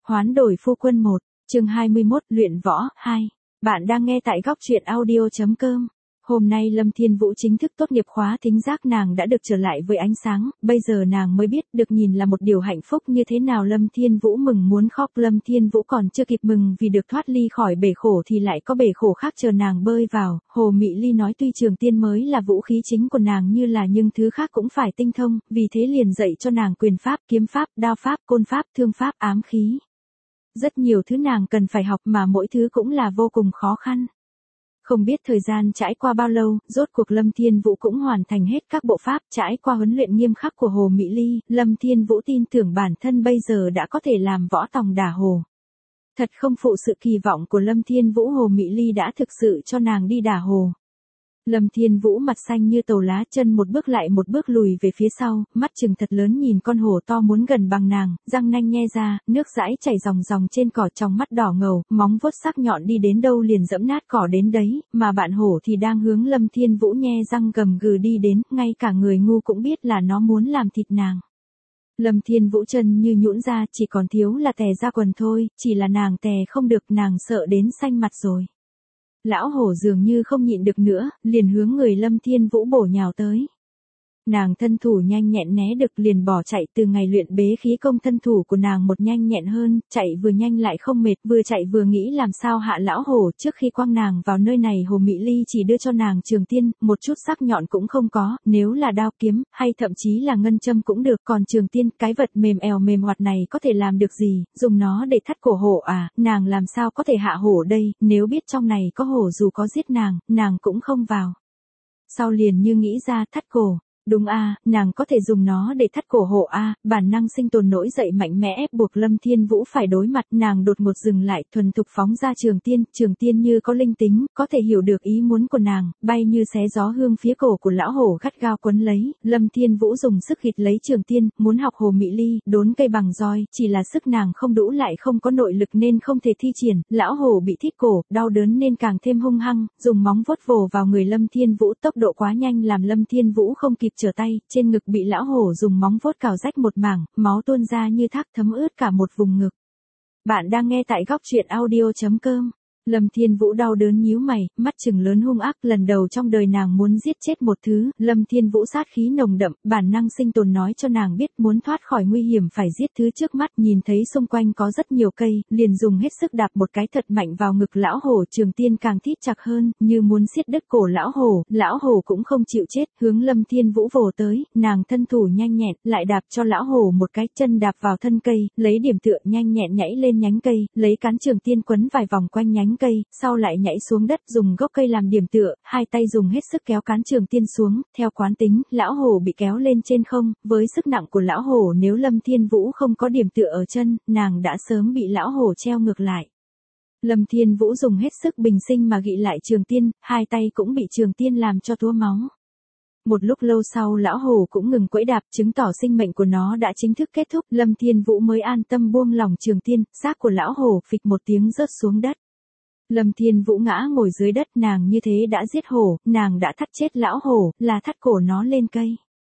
Hoán đổi phu quân 1, chương 21, luyện võ 2. Bạn đang nghe tại góc truyện audio.com. Hôm nay Lâm Thiên Vũ chính thức tốt nghiệp khóa thính giác, nàng đã được trở lại với ánh sáng, bây giờ nàng mới biết được nhìn là một điều hạnh phúc như thế nào. Lâm Thiên Vũ mừng muốn khóc. Lâm Thiên Vũ còn chưa kịp mừng vì được thoát ly khỏi bể khổ thì lại có bể khổ khác chờ nàng bơi vào. Hồ Mị Ly nói tuy trường tiên mới là vũ khí chính của nàng nhưng thứ khác cũng phải tinh thông, vì thế liền dạy cho nàng quyền pháp, kiếm pháp, đao pháp, côn pháp, thương pháp, ám khí. Rất nhiều thứ nàng cần phải học mà mỗi thứ cũng là vô cùng khó khăn. Không biết thời gian trải qua bao lâu, rốt cuộc Lâm Thiên Vũ cũng hoàn thành hết các bộ pháp. Trải qua huấn luyện nghiêm khắc của Hồ Mị Ly, Lâm Thiên Vũ tin tưởng bản thân bây giờ đã có thể làm võ tòng đả hồ. Thật không phụ sự kỳ vọng của Lâm Thiên Vũ, Hồ Mị Ly đã thực sự cho nàng đi đả hồ. Lâm Thiên Vũ mặt xanh như tàu lá, chân một bước lại một bước lùi về phía sau, mắt trừng thật lớn nhìn con hổ to muốn gần bằng nàng, răng nanh nhe ra, nước dãi chảy ròng ròng trên cỏ, trong mắt đỏ ngầu, móng vuốt sắc nhọn đi đến đâu liền dẫm nát cỏ đến đấy, mà bạn hổ thì đang hướng Lâm Thiên Vũ nhe răng gầm gừ đi đến, ngay cả người ngu cũng biết là nó muốn làm thịt nàng. Lâm Thiên Vũ chân như nhũn ra, chỉ còn thiếu là tè ra quần thôi, chỉ là nàng tè không được, nàng sợ đến xanh mặt rồi. Lão hổ dường như không nhịn được nữa, liền hướng người Lâm Thiên Vũ bổ nhào tới. Nàng thân thủ nhanh nhẹn né được liền bỏ chạy. Từ ngày luyện bế khí công, thân thủ của nàng một nhanh nhẹn hơn, chạy vừa nhanh lại không mệt, vừa chạy vừa nghĩ làm sao hạ lão hổ. Trước khi quăng nàng vào nơi này, Hồ Mị Ly chỉ đưa cho nàng trường tiên, một chút sắc nhọn cũng không có, nếu là đao kiếm, hay thậm chí là ngân châm cũng được, còn trường tiên, cái vật mềm ẻo mềm hoạt này có thể làm được gì, dùng nó để thắt cổ hổ à, nàng làm sao có thể hạ hổ đây, nếu biết trong này có hổ dù có giết nàng cũng không vào. Sau liền như nghĩ ra, thắt cổ. Đúng a, nàng có thể dùng nó để thắt cổ hổ a, bản năng sinh tồn nổi dậy mạnh mẽ ép buộc Lâm Thiên Vũ phải đối mặt. Nàng đột ngột dừng lại, thuần thục phóng ra trường tiên như có linh tính, có thể hiểu được ý muốn của nàng, bay như xé gió hương phía cổ của lão hổ gắt gao quấn lấy. Lâm Thiên Vũ dùng sức hít lấy trường tiên, muốn học Hồ Mị Ly đốn cây bằng roi, chỉ là sức nàng không đủ lại không có nội lực nên không thể thi triển. Lão hổ bị thít cổ, đau đớn nên càng thêm hung hăng, dùng móng vuốt vồ vào người Lâm Thiên Vũ, tốc độ quá nhanh làm Lâm Thiên Vũ không kịp trở tay, trên ngực bị lão hổ dùng móng vuốt cào rách một mảng, máu tuôn ra như thác thấm ướt cả một vùng ngực. Bạn đang nghe tại góc truyện audio.com. Lâm Thiên Vũ đau đớn nhíu mày, mắt trừng lớn hung ác, lần đầu trong đời nàng muốn giết chết một thứ. Lâm Thiên Vũ sát khí nồng đậm, bản năng sinh tồn nói cho nàng biết muốn thoát khỏi nguy hiểm phải giết thứ trước mắt. Nhìn thấy xung quanh có rất nhiều cây, liền dùng hết sức đạp một cái thật mạnh vào ngực lão hổ. Trường tiên càng thít chặt hơn, như muốn siết đứt cổ lão hổ cũng không chịu chết, hướng Lâm Thiên Vũ vồ tới. Nàng thân thủ nhanh nhẹn, lại đạp cho lão hổ một cái, chân đạp vào thân cây, lấy điểm tựa nhanh nhẹn nhảy lên nhánh cây, lấy cán trường tiên quấn vài vòng quanh nhánh cây, sau lại nhảy xuống đất, dùng gốc cây làm điểm tựa, hai tay dùng hết sức kéo cán trường tiên xuống. Theo quán tính, lão hổ bị kéo lên trên không, với sức nặng của lão hổ, nếu Lâm Thiên Vũ không có điểm tựa ở chân, nàng đã sớm bị lão hổ treo ngược lại. Lâm Thiên Vũ dùng hết sức bình sinh mà gị lại trường tiên, hai tay cũng bị trường tiên làm cho túa máu. Một lúc lâu sau lão hổ cũng ngừng quẫy đạp, chứng tỏ sinh mệnh của nó đã chính thức kết thúc. Lâm Thiên Vũ mới an tâm buông lỏng trường tiên, xác của lão hổ phịch một tiếng rớt xuống đất. Lâm Thiên Vũ ngã ngồi dưới đất, nàng như thế đã giết hổ, nàng đã thắt chết lão hổ, là thắt cổ nó lên cây.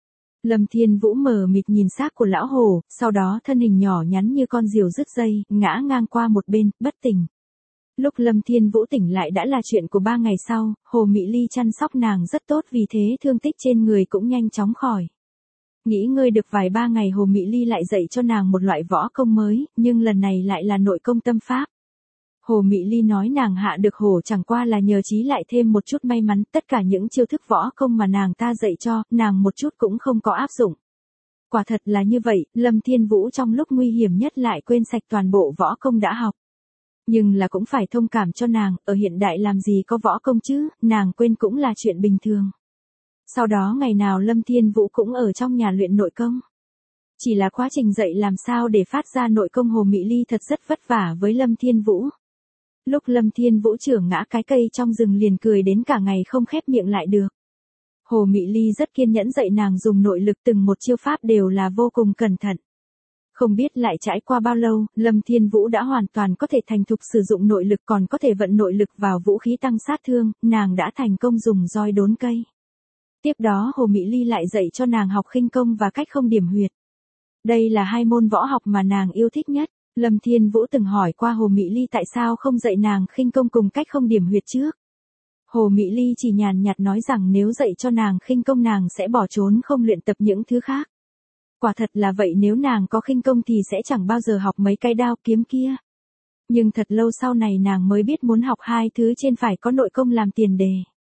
Lâm Thiên Vũ mờ mịt nhìn xác của lão hổ, sau đó thân hình nhỏ nhắn như con diều đứt dây, ngã ngang qua một bên, bất tỉnh. Lúc Lâm Thiên Vũ tỉnh lại đã là chuyện của 3 ngày sau, Hồ Mị Ly chăm sóc nàng rất tốt, vì thế thương tích trên người cũng nhanh chóng khỏi. Nghỉ ngơi được vài 3 ngày, Hồ Mị Ly lại dạy cho nàng một loại võ công mới, nhưng lần này lại là nội công tâm pháp. Hồ Mị Ly nói nàng hạ được hổ chẳng qua là nhờ chí lại thêm một chút may mắn, tất cả những chiêu thức võ công mà nàng ta dạy cho, nàng một chút cũng không có áp dụng. Quả thật là như vậy, Lâm Thiên Vũ trong lúc nguy hiểm nhất lại quên sạch toàn bộ võ công đã học. Nhưng là cũng phải thông cảm cho nàng, ở hiện đại làm gì có võ công chứ, nàng quên cũng là chuyện bình thường. Sau đó ngày nào Lâm Thiên Vũ cũng ở trong nhà luyện nội công. Chỉ là quá trình dạy làm sao để phát ra nội công, Hồ Mị Ly thật rất vất vả với Lâm Thiên Vũ. Lúc Lâm Thiên Vũ trưởng ngã cái cây trong rừng liền cười đến cả ngày không khép miệng lại được. Hồ Mị Ly rất kiên nhẫn dạy nàng dùng nội lực, từng một chiêu pháp đều là vô cùng cẩn thận. Không biết lại trải qua bao lâu, Lâm Thiên Vũ đã hoàn toàn có thể thành thục sử dụng nội lực, còn có thể vận nội lực vào vũ khí tăng sát thương, nàng đã thành công dùng roi đốn cây. Tiếp đó Hồ Mị Ly lại dạy cho nàng học khinh công và cách không điểm huyệt. Đây là hai môn võ học mà nàng yêu thích nhất. Lâm Thiên Vũ từng hỏi qua Hồ Mị Ly tại sao không dạy nàng khinh công cùng cách không điểm huyệt trước. Hồ Mị Ly chỉ nhàn nhạt nói rằng nếu dạy cho nàng khinh công nàng sẽ bỏ trốn không luyện tập những thứ khác. Quả thật là vậy, nếu nàng có khinh công thì sẽ chẳng bao giờ học mấy cái đao kiếm kia. Nhưng thật lâu sau này nàng mới biết muốn học hai thứ trên phải có nội công làm tiền đề.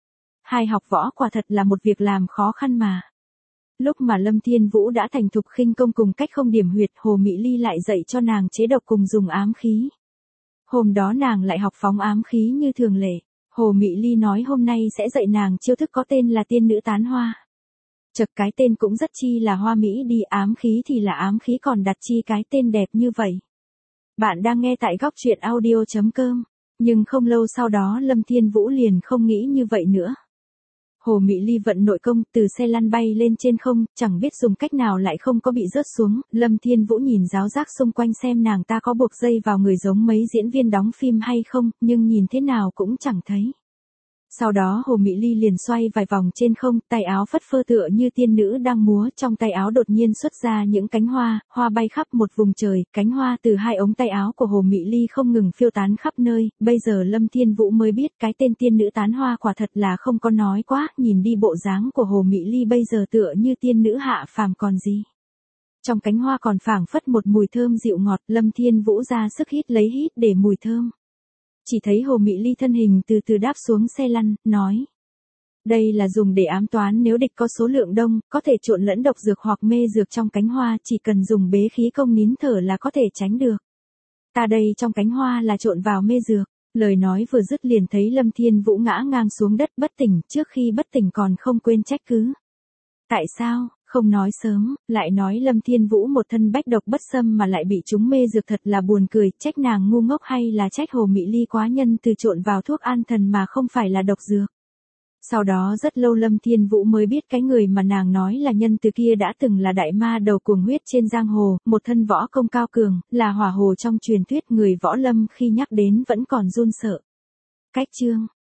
Hai học võ quả thật là một việc làm khó khăn mà. Lúc mà Lâm Thiên Vũ đã thành thục khinh công cùng cách không điểm huyệt, Hồ Mị Ly lại dạy cho nàng chế độc cùng dùng ám khí. Hôm đó nàng lại học phóng ám khí như thường lệ. Hồ Mị Ly nói hôm nay sẽ dạy nàng chiêu thức có tên là tiên nữ tán hoa. Chật, cái tên cũng rất chi là hoa mỹ đi, ám khí thì là ám khí còn đặt chi cái tên đẹp như vậy. Bạn đang nghe tại góc truyện audio.com. Nhưng không lâu sau đó Lâm Thiên Vũ liền không nghĩ như vậy nữa. Hồ Mị Ly vận nội công từ xe lăn bay lên trên không, chẳng biết dùng cách nào lại không có bị rớt xuống. Lâm Thiên Vũ nhìn giáo giác xung quanh xem nàng ta có buộc dây vào người giống mấy diễn viên đóng phim hay không, nhưng nhìn thế nào cũng chẳng thấy. Sau đó Hồ Mị Ly liền xoay vài vòng trên không, tay áo phất phơ tựa như tiên nữ đang múa, trong tay áo đột nhiên xuất ra những cánh hoa, hoa bay khắp một vùng trời, cánh hoa từ hai ống tay áo của Hồ Mị Ly không ngừng phiêu tán khắp nơi. Bây giờ Lâm Thiên Vũ mới biết cái tên tiên nữ tán hoa quả thật là không có nói quá, nhìn đi bộ dáng của Hồ Mị Ly bây giờ tựa như tiên nữ hạ phàm còn gì. Trong cánh hoa còn phảng phất một mùi thơm dịu ngọt, Lâm Thiên Vũ ra sức hít lấy hít để mùi thơm. Chỉ thấy Hồ Mị Ly thân hình từ từ đáp xuống xe lăn, nói. Đây là dùng để ám toán, nếu địch có số lượng đông, có thể trộn lẫn độc dược hoặc mê dược trong cánh hoa, chỉ cần dùng bế khí công nín thở là có thể tránh được. Ta đây trong cánh hoa là trộn vào mê dược. Lời nói vừa dứt liền thấy Lâm Thiên Vũ ngã ngang xuống đất bất tỉnh, trước khi bất tỉnh còn không quên trách cứ. Tại sao, không nói sớm, lại nói Lâm Thiên Vũ một thân bách độc bất xâm mà lại bị chúng mê dược, thật là buồn cười, trách nàng ngu ngốc hay là trách Hồ Mị Ly quá nhân từ trộn vào thuốc an thần mà không phải là độc dược. Sau đó rất lâu Lâm Thiên Vũ mới biết cái người mà nàng nói là nhân từ kia đã từng là đại ma đầu cuồng huyết trên giang hồ, một thân võ công cao cường, là hỏa hồ trong truyền thuyết, người võ lâm khi nhắc đến vẫn còn run sợ. Cách chương